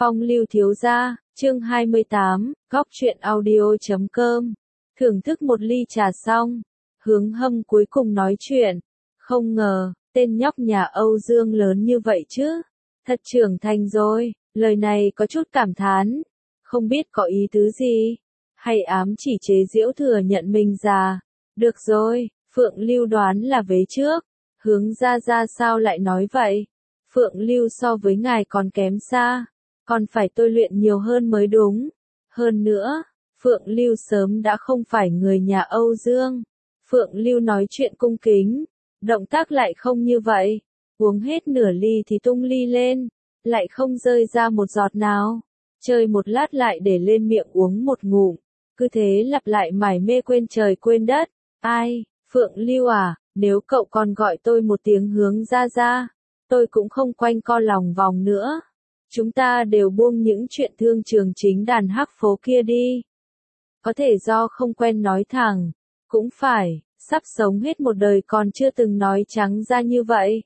Phong lưu thiếu gia, chương 28, góc truyện audio.com. Thưởng thức một ly trà xong, Hướng Hâm cuối cùng nói chuyện. Không ngờ, tên nhóc nhà Âu Dương lớn như vậy chứ. Thật trưởng thành rồi, lời này có chút cảm thán. Không biết có ý tứ gì, hay ám chỉ chế giễu thừa nhận mình già. Được rồi, Phượng Lưu đoán là vế trước. Hướng ra sao lại nói vậy? Phượng Lưu so với ngài còn kém xa. Còn phải tôi luyện nhiều hơn mới đúng. Hơn nữa, Phượng Lưu sớm đã không phải người nhà Âu Dương. Phượng Lưu nói chuyện cung kính, động tác lại không như vậy. Uống hết nửa ly thì tung ly lên, lại không rơi ra một giọt nào. Chơi một lát lại để lên miệng uống một ngụm. Cứ thế lặp lại mải mê quên trời quên đất. Ai, Phượng Lưu à, nếu cậu còn gọi tôi một tiếng Hướng ra, tôi cũng không quanh co lòng vòng nữa. Chúng ta đều buông những chuyện thương trường chính đàn hắc phố kia đi. Có thể do không quen nói thẳng, cũng phải, sắp sống hết một đời còn chưa từng nói trắng ra như vậy.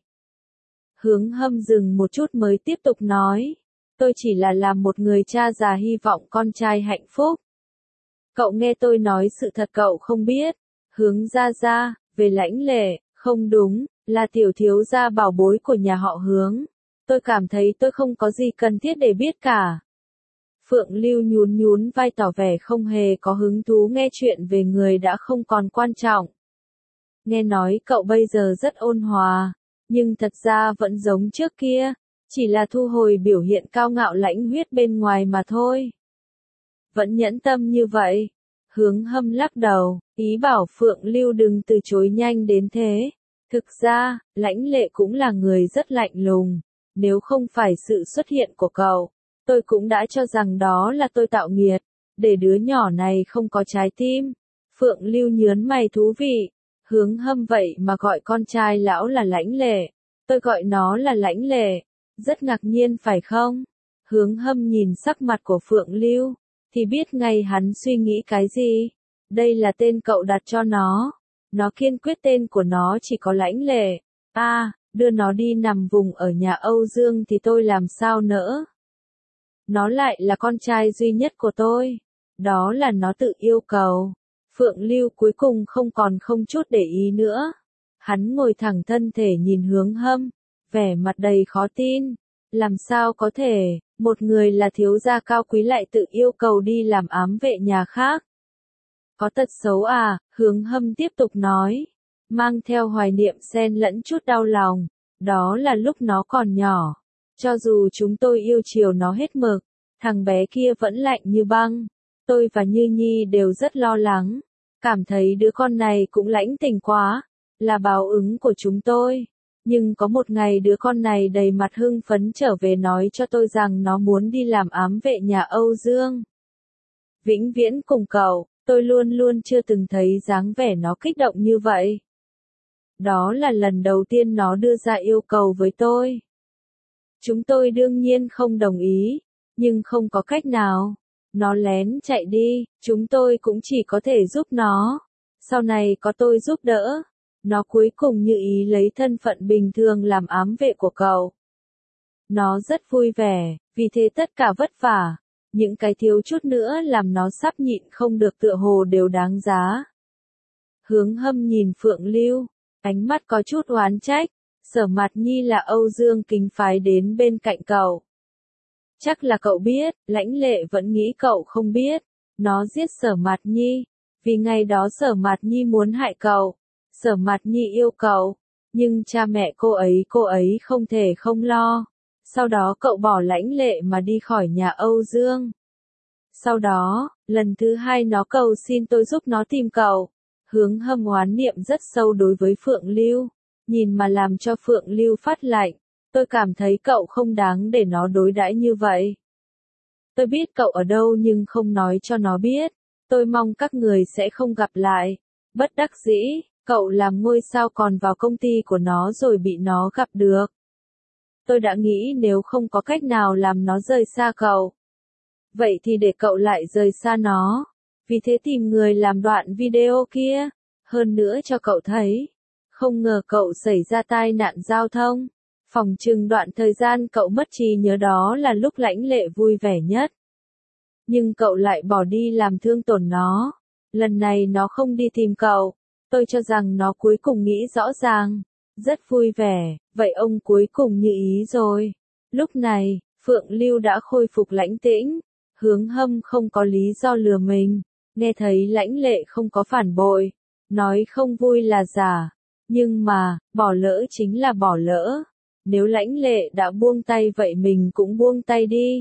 Hướng Hâm dừng một chút mới tiếp tục nói, tôi chỉ là làm một người cha già hy vọng con trai hạnh phúc. Cậu nghe tôi nói sự thật cậu không biết. Hướng ra, về Lãnh Lệ, không đúng, là tiểu thiếu gia bảo bối của nhà họ Hướng. Tôi cảm thấy tôi không có gì cần thiết để biết cả. Phượng Lưu nhún vai tỏ vẻ không hề có hứng thú nghe chuyện về người đã không còn quan trọng. Nghe nói cậu bây giờ rất ôn hòa, nhưng thật ra vẫn giống trước kia, chỉ là thu hồi biểu hiện cao ngạo lãnh huyết bên ngoài mà thôi. Vẫn nhẫn tâm như vậy. Hướng Hâm lắc đầu, ý bảo Phượng Lưu đừng từ chối nhanh đến thế. Thực ra, Lãnh Lệ cũng là người rất lạnh lùng. Nếu không phải sự xuất hiện của cậu, tôi cũng đã cho rằng đó là tôi tạo nghiệt, để đứa nhỏ này không có trái tim. Phượng Lưu nhớn mày thú vị. Hướng Hâm vậy mà gọi con trai lão là Lãnh Lệ, tôi gọi nó là Lãnh Lệ. Rất ngạc nhiên phải không? Hướng Hâm nhìn sắc mặt của Phượng Lưu, thì biết ngay hắn suy nghĩ cái gì. Đây là tên cậu đặt cho nó. Nó kiên quyết tên của nó chỉ có Lãnh Lệ. Đưa nó đi nằm vùng ở nhà Âu Dương thì tôi làm sao nỡ. Nó lại là con trai duy nhất của tôi. Đó là nó tự yêu cầu. Phượng Lưu cuối cùng không chút để ý nữa. Hắn ngồi thẳng thân thể nhìn Hướng Hâm, vẻ mặt đầy khó tin. Làm sao có thể, một người là thiếu gia cao quý lại tự yêu cầu đi làm ám vệ nhà khác. Có tật xấu à, Hướng Hâm tiếp tục nói, mang theo hoài niệm xen lẫn chút đau lòng. Đó là lúc nó còn nhỏ. Cho dù chúng tôi yêu chiều nó hết mực, thằng bé kia vẫn lạnh như băng. Tôi và Như Nhi đều rất lo lắng. Cảm thấy đứa con này cũng lãnh tình quá. Là báo ứng của chúng tôi. Nhưng có một ngày đứa con này đầy mặt hưng phấn trở về nói cho tôi rằng nó muốn đi làm ám vệ nhà Âu Dương. Vĩnh viễn cùng cậu, tôi luôn chưa từng thấy dáng vẻ nó kích động như vậy. Đó là lần đầu tiên nó đưa ra yêu cầu với tôi. Chúng tôi đương nhiên không đồng ý, nhưng không có cách nào. Nó lén chạy đi, chúng tôi cũng chỉ có thể giúp nó. Sau này có tôi giúp đỡ. Nó cuối cùng như ý lấy thân phận bình thường làm ám vệ của cậu. Nó rất vui vẻ, vì thế tất cả vất vả. Những cái thiếu chút nữa làm nó sắp nhịn không được tựa hồ đều đáng giá. Hướng Hâm nhìn Phượng Lưu, ánh mắt có chút oán trách. Sở Mạt Nhi là Âu Dương kính phái đến bên cạnh cậu. Chắc là cậu biết, Lãnh Lệ vẫn nghĩ cậu không biết. Nó giết Sở Mạt Nhi, vì ngày đó Sở Mạt Nhi muốn hại cậu. Sở Mạt Nhi yêu cậu, nhưng cha mẹ cô ấy không thể không lo. Sau đó cậu bỏ Lãnh Lệ mà đi khỏi nhà Âu Dương. Sau đó, lần thứ hai nó cầu xin tôi giúp nó tìm cậu. Hướng Hâm oán niệm rất sâu đối với Phượng Lưu, nhìn mà làm cho Phượng Lưu phát lạnh. Tôi cảm thấy cậu không đáng để nó đối đãi như vậy. Tôi biết cậu ở đâu nhưng không nói cho nó biết. Tôi mong các người sẽ không gặp lại. Bất đắc dĩ, cậu làm ngôi sao còn vào công ty của nó rồi bị nó gặp được. Tôi đã nghĩ nếu không có cách nào làm nó rời xa cậu, vậy thì để cậu lại rời xa nó. Vì thế tìm người làm đoạn video kia, hơn nữa cho cậu thấy. Không ngờ cậu xảy ra tai nạn giao thông, Phỏng chừng đoạn thời gian cậu mất trí nhớ đó là lúc Lãnh Lệ vui vẻ nhất. Nhưng cậu lại bỏ đi làm thương tổn nó. Lần này nó không đi tìm cậu. Tôi cho rằng nó cuối cùng nghĩ rõ ràng. Rất vui vẻ, vậy ông cuối cùng như ý rồi. Lúc này, Phượng Lưu đã khôi phục lãnh tĩnh. Hướng Hâm không có lý do lừa mình. Nghe thấy Lãnh Lệ không có phản bội. Nói không vui là giả. Nhưng mà, bỏ lỡ chính là bỏ lỡ. Nếu Lãnh Lệ đã buông tay vậy mình cũng buông tay đi.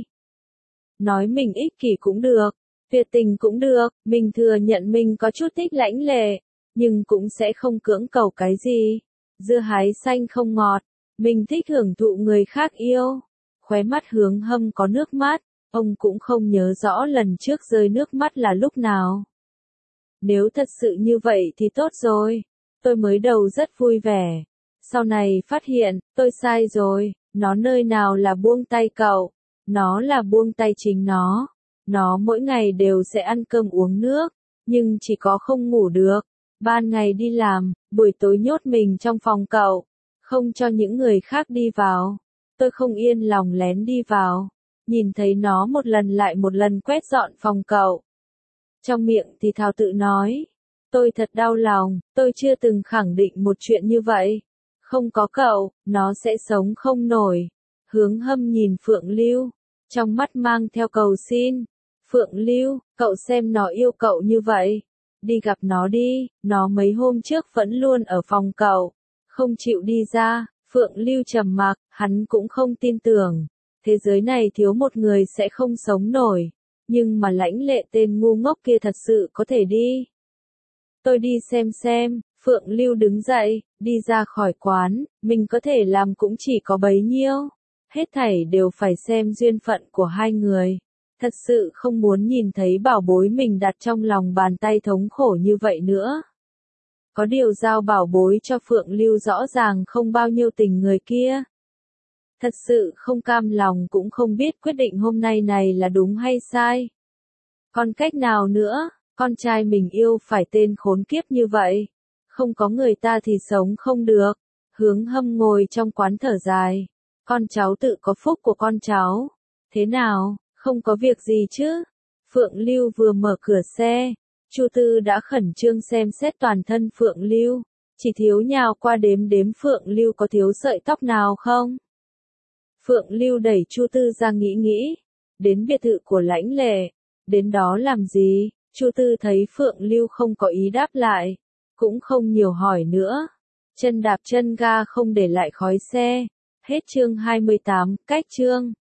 Nói mình ích kỷ cũng được. Tuyệt tình cũng được. Mình thừa nhận mình có chút thích Lãnh Lệ. Nhưng cũng sẽ không cưỡng cầu cái gì. Dưa hái xanh không ngọt. Mình thích hưởng thụ người khác yêu. Khóe mắt Hướng Hâm có nước mắt. Ông cũng không nhớ rõ lần trước rơi nước mắt là lúc nào. Nếu thật sự như vậy thì tốt rồi. Tôi mới đầu rất vui vẻ. Sau này phát hiện, tôi sai rồi. Nó nơi nào là buông tay cậu. Nó là buông tay chính nó. Nó mỗi ngày đều sẽ ăn cơm uống nước. Nhưng chỉ có không ngủ được. Ban ngày đi làm, buổi tối nhốt mình trong phòng cậu. Không cho những người khác đi vào. Tôi không yên lòng lén đi vào. Nhìn thấy nó một lần lại một lần quét dọn phòng cậu. Trong miệng thì thào tự nói. Tôi thật đau lòng, tôi chưa từng khẳng định một chuyện như vậy. Không có cậu, nó sẽ sống không nổi. Hướng Hâm nhìn Phượng Lưu. Trong mắt mang theo cầu xin. Phượng Lưu, cậu xem nó yêu cậu như vậy. Đi gặp nó đi, nó mấy hôm trước vẫn luôn ở phòng cậu. Không chịu đi ra. Phượng Lưu trầm mặc, hắn cũng không tin tưởng. Thế giới này thiếu một người sẽ không sống nổi. Nhưng mà Lãnh Lệ tên ngu ngốc kia thật sự có thể đi. Tôi đi xem. Phượng Lưu đứng dậy, đi ra khỏi quán. Mình có thể làm cũng chỉ có bấy nhiêu. Hết thảy đều phải xem duyên phận của hai người. Thật sự không muốn nhìn thấy bảo bối mình đặt trong lòng bàn tay thống khổ như vậy nữa. Có điều giao bảo bối cho Phượng Lưu rõ ràng không bao nhiêu tình người kia. Thật sự không cam lòng cũng không biết quyết định hôm nay này là đúng hay sai. Còn cách nào nữa, con trai mình yêu phải tên khốn kiếp như vậy. Không có người ta thì sống không được. Hướng Hâm ngồi trong quán thở dài. Con cháu tự có phúc của con cháu. Thế nào, không có việc gì chứ? Phượng Lưu vừa mở cửa xe. Chu Tư đã khẩn trương xem xét toàn thân Phượng Lưu. Chỉ thiếu nhào qua đếm Phượng Lưu có thiếu sợi tóc nào không? Phượng Lưu đẩy Chu Tư ra nghĩ. Đến biệt thự của Lãnh Lệ. Đến đó làm gì? Chu Tư thấy Phượng Lưu không có ý đáp lại. Cũng không nhiều hỏi nữa. Chân đạp chân ga không để lại khói xe. Hết chương 28, cách chương.